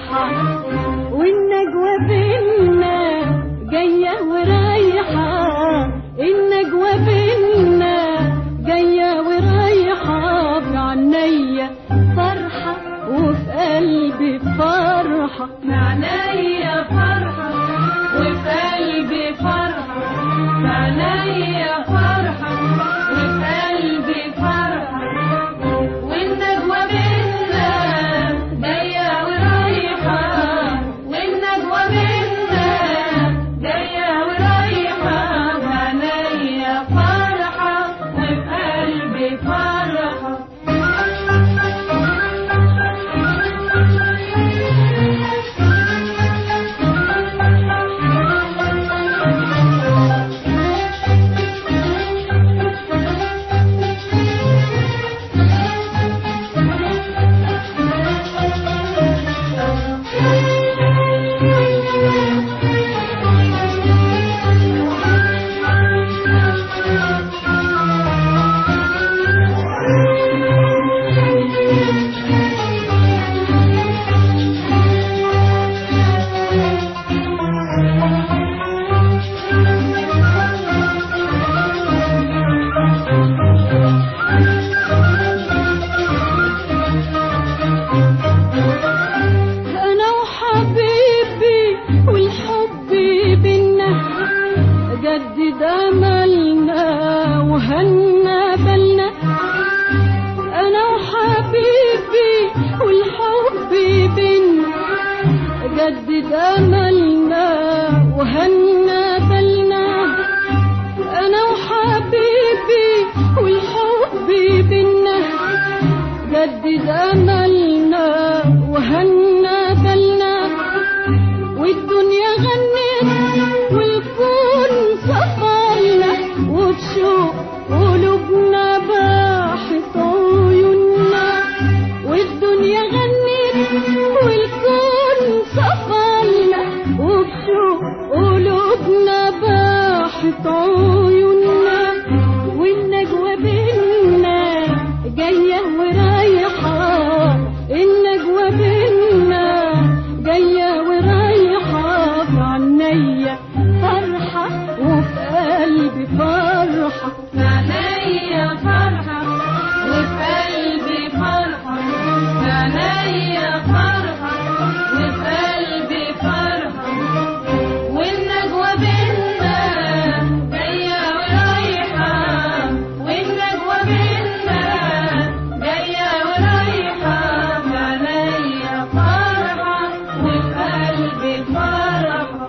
فرحة، والنجوى بينا جاية ورايحة، النجوى بينا جاية ورايحة، في عينيا فرحة وفي قلبي فرحة، في عينيا فرحة وفي قلبي فرحة، في عينيا فرحة وفي قلبي فرحة، والنجوى بينا جاية ورايحة، والنجوى بينا جاية ورايحة، في عينيا فرحة وفي قلبي فرحة. جدد أملنا وهنا بالنا، أنا وحبيبي والحب بينا، جدد أملنا وهنا بالنا، أنا وحبيبي والحب بينا، جدد أملنا وهنا بالنا، والدنيا غنت والكون صفرنا، وبشوق قلوبنا باحت عيوننا، والدنيا غنت والكون صفرنا، وبشوق قلوبنا باحت عيوننا، والنجوى بينا جاية ورايحة، النجوى بينا جاية ورايحة، في عينيا فرحة وفي قلبي فرحة، في عينيا فرحة وفي قلبي فرحة، في عينيا فرحة وفي قلبي فرحة، والنجوى بينا جاية ورايحة، والنجوى بينا جاية ورايحة، في عينيا فرحة وفي قلبي فرحة.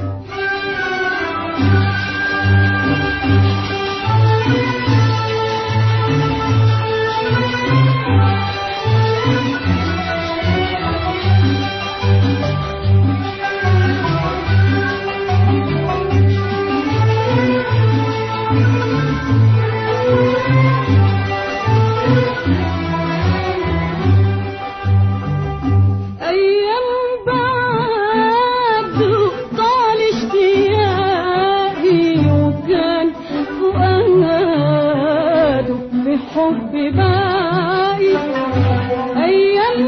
أيام بعده طال اشتياقي، وكان فؤاده بحب باقي، أيام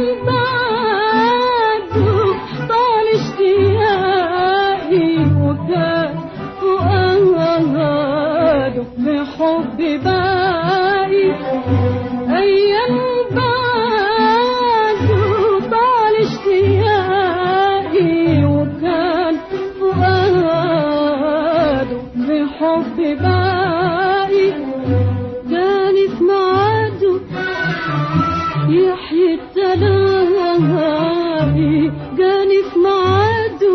بعده طال اشتياقي، وكان فؤاده بحب باقي، أيام بعده طال اشتياقي، وكان فؤاده بحب باقي، جاني في ميعاده يحيي التلاقي، جاني في ميعاده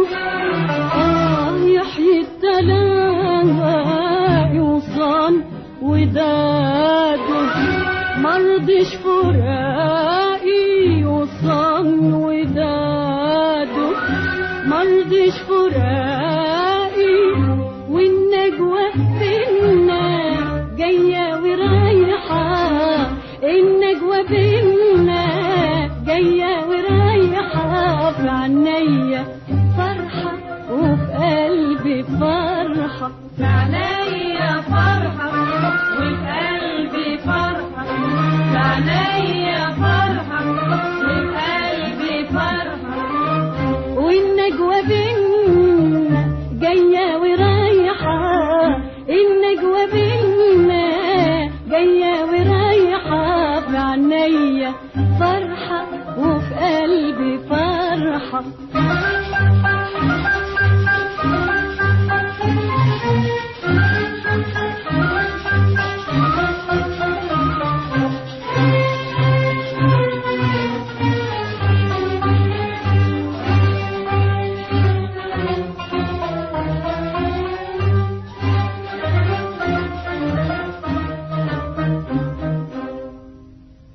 يحيي التلاقي، وصان وداده مرضش فراقي، وصان وداده مرضش فراقي، والنجوى بينا جاية ورايحة، النجوى بينا جاية ورايحة، في عينيا فرحة وفي قلبي فرحة، في عينيا فرحة وفي قلبي فرحة، في عينيا فرحة وفي قلبي فرحة، فرحة وفي قلبي فرحة.